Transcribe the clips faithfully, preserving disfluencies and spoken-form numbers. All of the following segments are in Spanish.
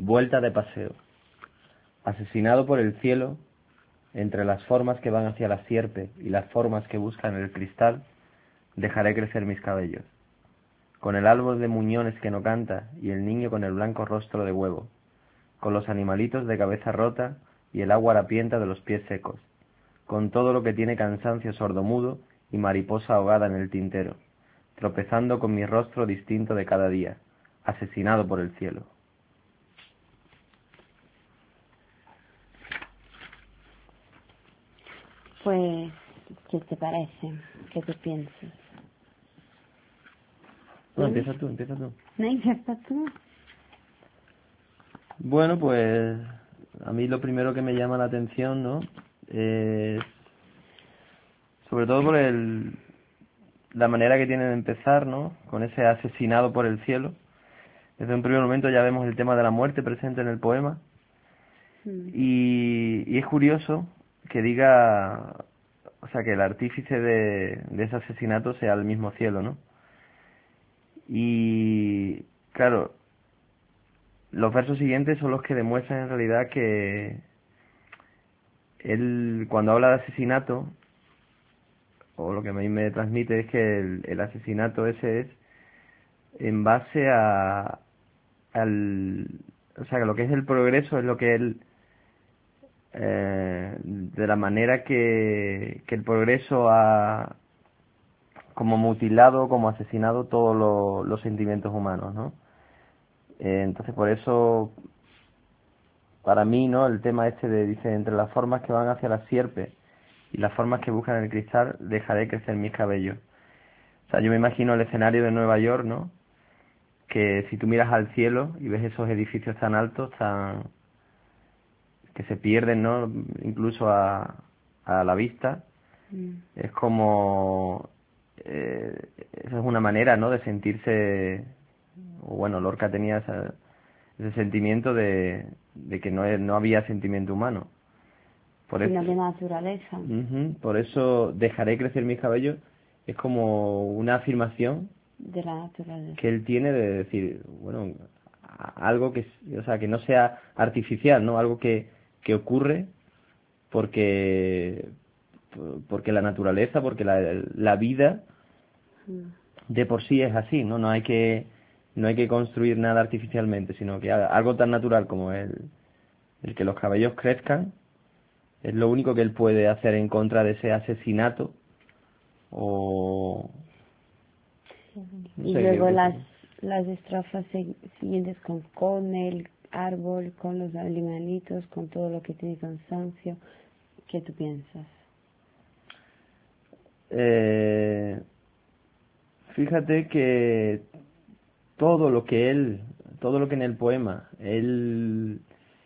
vuelta de paseo. Asesinado por el cielo, entre las formas que van hacia la sierpe y las formas que buscan el cristal, dejaré crecer mis cabellos. Con el árbol de muñones que no canta y el niño con el blanco rostro de huevo, con los animalitos de cabeza rota y el agua harapienta de los pies secos, con todo lo que tiene cansancio sordomudo y mariposa ahogada en el tintero, tropezando con mi rostro distinto de cada día, asesinado por el cielo. Pues, ¿qué te parece? ¿Qué te piensas? No, empieza tú, empieza tú. No, empieza tú. Bueno, pues a mí lo primero que me llama la atención, ¿no? Es sobre todo por el la manera que tiene de empezar, ¿no? Con ese asesinado por el cielo. Desde un primer momento ya vemos el tema de la muerte presente en el poema. Mm. Y, y es curioso que diga, o sea, que el artífice de, de ese asesinato sea el mismo cielo, ¿no? Y claro, los versos siguientes son los que demuestran en realidad que él, cuando habla de asesinato, o lo que a mí me transmite es que el, el asesinato ese es en base a al, o sea, que lo que es el progreso es lo que él eh, de la manera que, que el progreso ha como mutilado, como asesinado todos lo, los sentimientos humanos, ¿no? Eh, entonces por eso para mí, ¿no? El tema este de, dice, entre las formas que van hacia la sierpe y las formas que buscan el cristal, dejaré crecer mis cabellos. O sea, yo me imagino el escenario de Nueva York, ¿no? Que si tú miras al cielo y ves esos edificios tan altos, tan que se pierden, ¿no? Incluso a, a la vista, Mm. es como eh, esa es una manera, ¿no? De sentirse, o bueno, Lorca tenía esa, ese sentimiento de, de que no, no había sentimiento humano. Por Sino eso, de naturaleza. uh-huh, por eso dejaré crecer mis cabellos es como una afirmación De la naturaleza. que él tiene de decir, bueno, algo que, o sea, que no sea artificial, ¿no? Algo que, que ocurre porque porque la naturaleza, porque la, la vida de por sí es así, ¿no? No hay que no hay que construir nada artificialmente, sino que algo tan natural como el, el que los cabellos crezcan es lo único que él puede hacer en contra de ese asesinato o no Y sé luego qué, las, las estrofas se- siguientes con, con el árbol, con los animalitos, con todo lo que tiene cansancio. ¿Qué tú piensas? eh, fíjate que todo lo que él, todo lo que en el poema, él,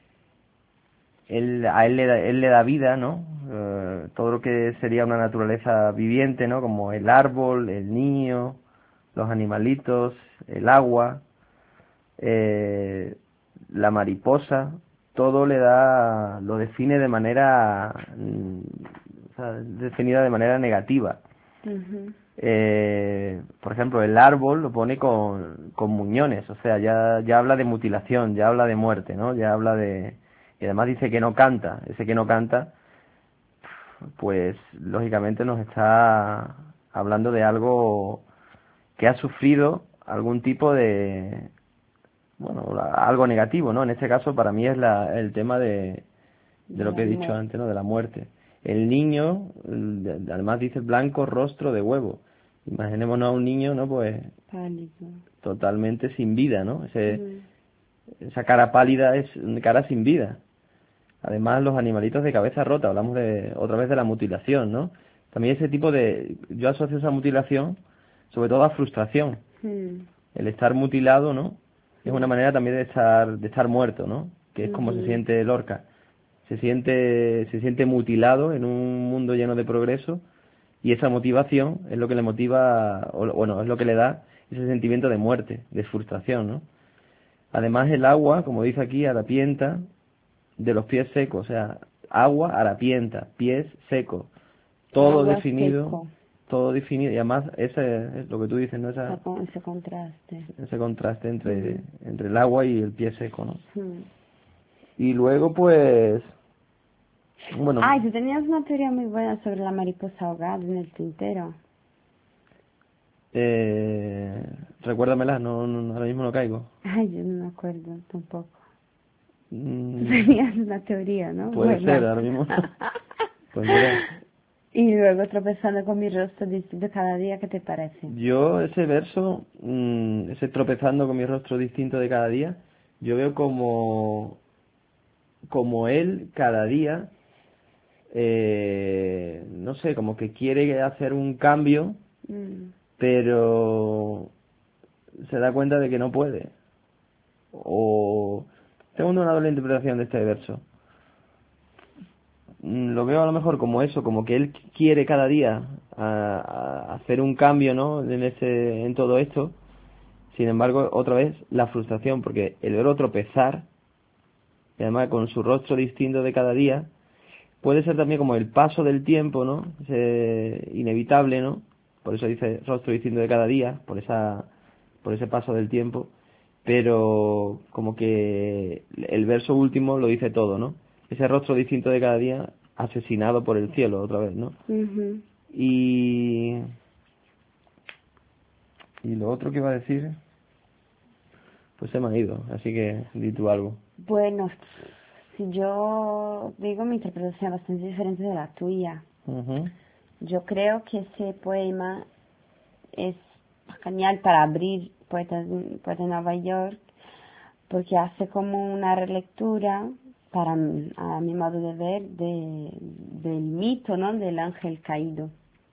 él a él le da, él le da vida, ¿no? Eh, todo lo que sería una naturaleza viviente, ¿no? Como el árbol, el niño, los animalitos, el agua, eh, la mariposa, todo le da, lo define de manera, mm, o sea, definida de manera negativa. Uh-huh. Eh, por ejemplo, el árbol lo pone con, con muñones, o sea, ya, ya habla de mutilación, ya habla de muerte, ¿no? Ya habla de... Y además dice que no canta, ese que no canta, pues lógicamente nos está hablando de algo que ha sufrido algún tipo de... Bueno, la- algo negativo, ¿no? En este caso para mí es la, el tema de, de De lo la que he dicho muerte. antes, ¿no? De la muerte. El niño, el- además dice blanco rostro de huevo. Imaginémonos a un niño, ¿no? Pues Pálido. totalmente sin vida, ¿no? Ese, Mm. esa cara pálida es una cara sin vida. Además, los animalitos de cabeza rota, hablamos de otra vez de la mutilación, ¿no? También ese tipo de... Yo asocio esa mutilación sobre todo a frustración. Mm. El estar mutilado, ¿no? Es una Mm. manera también de estar, de estar muerto, ¿no? Que es como se Ujú. siente Lorca. Se siente, se siente mutilado en un mundo lleno de progreso y esa motivación es lo que le motiva, o bueno, es lo que le da ese sentimiento de muerte, de frustración, ¿no? Además el agua, como dice aquí, harapienta de los pies secos, o sea, agua harapienta, pies secos, todo Agua definido, seco. todo definido, y además ese es lo que tú dices, ¿no? Esa, ese contraste. Ese contraste entre, Mm. entre el agua y el pie seco, ¿no? Mm. Y luego, pues, bueno, Ay, tú tenías una teoría muy buena sobre la mariposa ahogada en el tintero. eh, recuérdamela, no, no, ahora mismo no caigo. Ay, yo no me acuerdo tampoco. Tú Mm, tenías una teoría, ¿no? puede ser, Buena. ahora mismo no. Pues mira, Y luego tropezando con mi rostro distinto cada día, ¿qué te parece? yo ese verso, mm, ese tropezando con mi rostro distinto de cada día, yo veo como, como él cada día, eh, no sé, como que quiere hacer un cambio, Mm. pero se da cuenta de que no puede. O tengo una doble interpretación de este verso. Mm, Lo veo a lo mejor como eso, como que él quiere cada día a- a hacer un cambio, ¿no? En ese, en todo esto. Sin embargo, otra vez la frustración, porque el verbo tropezar, y además con su rostro distinto de cada día, puede ser también como el paso del tiempo, ¿no? Ese inevitable, ¿no? Por eso dice rostro distinto de cada día, por esa, por ese paso del tiempo. Pero como que el verso último lo dice todo, ¿no? Ese rostro distinto de cada día, asesinado por el cielo, otra vez, ¿no? Ujú. Y, y lo otro que iba a decir, pues se me ha ido, así que di tú algo. Bueno, si yo digo mi interpretación es bastante diferente de la tuya. Ujú. Yo creo que ese poema es genial para abrir Poeta, Poeta de Nueva York porque hace como una relectura para m- a mi modo de ver de, del mito, ¿no? Del ángel caído.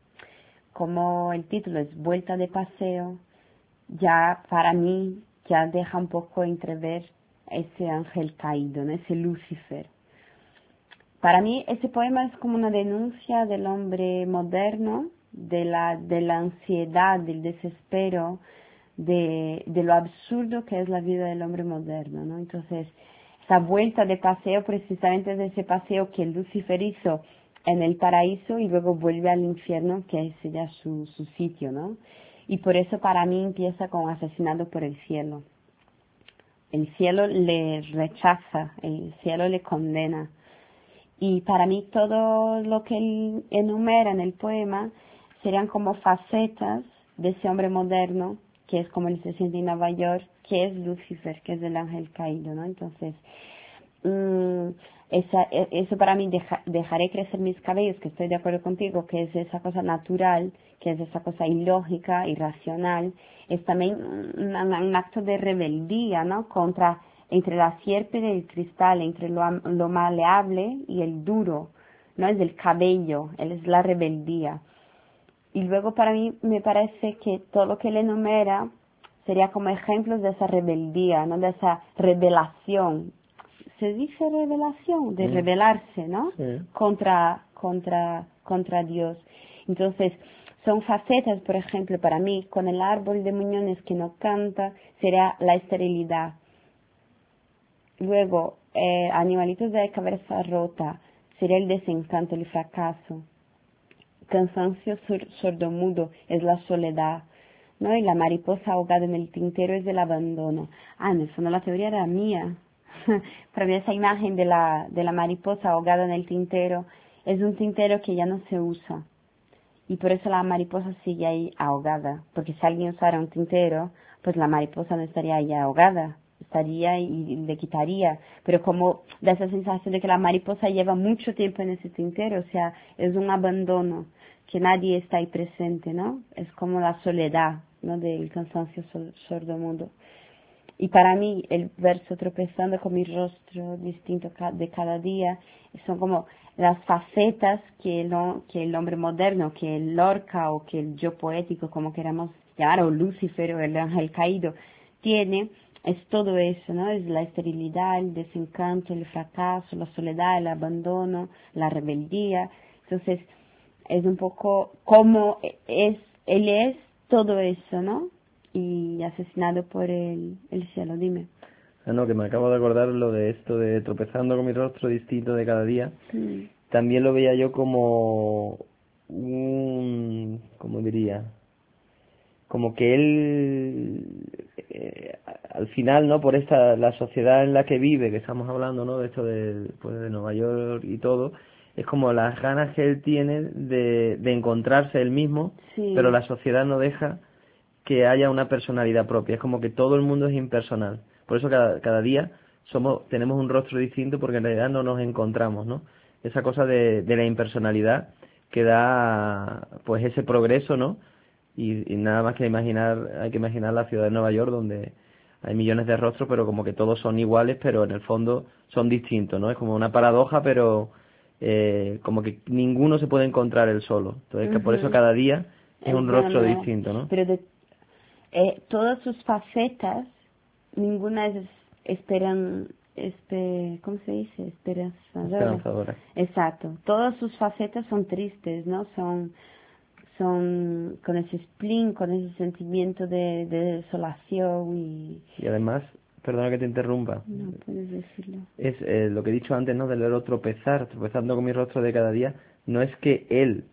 Como el título es Vuelta de paseo, ya para mí ya deja un poco entrever ese ángel caído, ¿no? Ese Lucifer. Para mí ese poema es como una denuncia del hombre moderno, de la, de la ansiedad, del desespero, de, de lo absurdo que es la vida del hombre moderno, ¿no? Entonces, esa vuelta de paseo precisamente es ese paseo que Lucifer hizo en el paraíso y luego vuelve al infierno, que es ya su, su sitio, ¿no? Y por eso para mí empieza con asesinado por el cielo. El cielo le rechaza, el cielo le condena. Y para mí todo lo que él enumera en el poema serían como facetas de ese hombre moderno, que es como él se siente en Nueva York, que es Lucifer, que es el ángel caído, ¿no? Entonces, mm, esa, e- eso para mí, deja- dejaré crecer mis cabellos, que estoy de acuerdo contigo, que es esa cosa natural, que es esa cosa ilógica, irracional, es también un, un- un acto de rebeldía, ¿no? Contra, entre la sierpe y el cristal, entre lo, am- lo maleable y el duro, ¿no? Es el cabello, él es la rebeldía. Y luego para mí me parece que todo lo que él enumera sería como ejemplos de esa rebeldía, ¿no? De esa revelación. Se dice revelación, de Mm, rebelarse, ¿no? sí. Contra, contra, contra Dios. Entonces, son facetas, por ejemplo, para mí, con el árbol de muñones que no canta, sería la esterilidad. Luego, eh, animalitos de cabeza rota, sería el desencanto, el fracaso. Cansancio sur- sordomudo es la soledad, ¿no? Y la mariposa ahogada en el tintero es el abandono. Ah, en el fondo la teoría era mía. Para mí esa imagen de la, de la mariposa ahogada en el tintero es un tintero que ya no se usa. Y por eso la mariposa sigue ahí ahogada. Porque si alguien usara un tintero, pues la mariposa no estaría ahí ahogada. Estaría y le quitaría. Pero como da esa sensación de que la mariposa lleva mucho tiempo en ese tintero, o sea, es un abandono, que nadie está ahí presente, ¿no? Es como la soledad, ¿no? Del cansancio sor- sordomudo. Y para mí el verso tropezando con mi rostro distinto ca- de cada día son como las facetas que el, ho- que el hombre moderno, que el Lorca o que el yo poético, como queramos llamar, o Lucifer o el ángel caído, tiene, es todo eso, ¿no? Es la esterilidad, el desencanto, el fracaso, la soledad, el abandono, la rebeldía. Entonces, es un poco como es, él es todo eso, ¿no? Y asesinado por el, el cielo, dime. Ah, no, que me acabo de acordar lo de esto de tropezando con mi rostro distinto de cada día. Mm. También lo veía yo como un, ¿cómo diría? Como que él, eh, al final, ¿no? Por esta, la sociedad en la que vive, que estamos hablando, ¿no? De esto de, pues, de Nueva York y todo, es como las ganas que él tiene de, de encontrarse él mismo, pero Sí. la sociedad no deja que haya una personalidad propia. Es como que todo el mundo es impersonal. Por eso cada, cada día somos, tenemos un rostro distinto porque en realidad no nos encontramos, ¿no? Esa cosa de, de la impersonalidad que da, pues, ese progreso, ¿no? Y, y nada más que imaginar, hay que imaginar la ciudad de Nueva York donde hay millones de rostros, pero como que todos son iguales, pero en el fondo son distintos, ¿no? Es como una paradoja, pero eh, como que ninguno se puede encontrar él solo. Entonces, que por eso Ujú. cada día es Es un una rostro nueva. distinto, ¿no? Pero de eh, todas sus facetas, ninguna es esperan, espe, ¿cómo se dice? Esperanzadora. Esperanzadora. Exacto. Todas sus facetas son tristes, ¿no? Son, son con ese spleen, con ese sentimiento de, de desolación y... Y además, perdona que te interrumpa, No puedes decirlo. es eh, lo que he dicho antes, ¿no? Del verbo tropezar, tropezando con mi rostro de cada día, no es que él,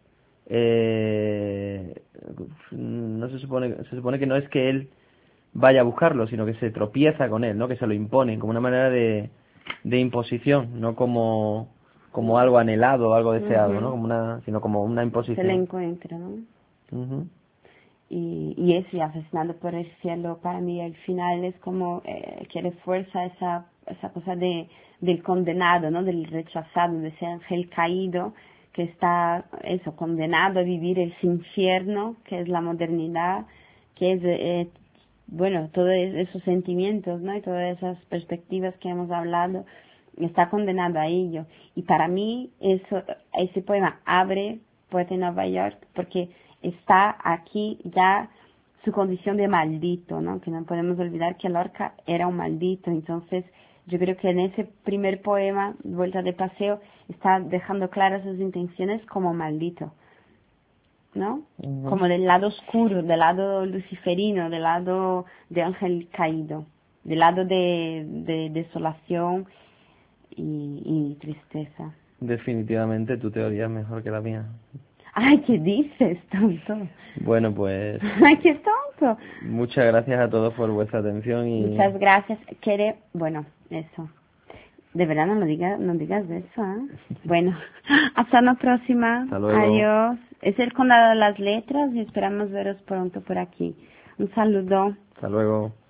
eh, no se supone, se supone que no es que él vaya a buscarlo, sino que se tropieza con él, ¿no? Que se lo imponen, como una manera de, de imposición, no como, como algo anhelado o algo deseado, ¿no? Ujú. Como una, sino como una Se le imposición. encuentra, ¿no? Ujú. y, y eso, y asesinado por el cielo, para mí al final es como eh, que refuerza esa, esa cosa de, del condenado, ¿no? Del rechazado, de ese ángel caído que está, eso, condenado a vivir ese infierno, que es la modernidad, que es, eh, bueno, todos esos sentimientos, ¿no? Y todas esas perspectivas que hemos hablado, está condenado a ello. Y para mí, eso, ese poema abre Poeta en Nueva York, porque está aquí ya su condición de maldito, ¿no? Que no podemos olvidar que Lorca era un maldito. Entonces, yo creo que en ese primer poema, Vuelta de Paseo, está dejando claras sus intenciones como maldito, ¿no? Ujú. Como del lado oscuro, del lado luciferino, del lado de ángel caído, del lado de, de desolación y, y tristeza. Definitivamente tu teoría es mejor que la mía. Ay, ¿qué dices, tonto? Bueno, pues Ay, qué tonto. muchas gracias a todos por vuestra atención y Muchas gracias. Quiere, bueno, eso. De verdad no lo digas, no digas eso, ¿eh? Bueno, hasta la próxima. hasta luego. Adiós. Es el condado de las letras y esperamos veros pronto por aquí. Un saludo. Hasta luego.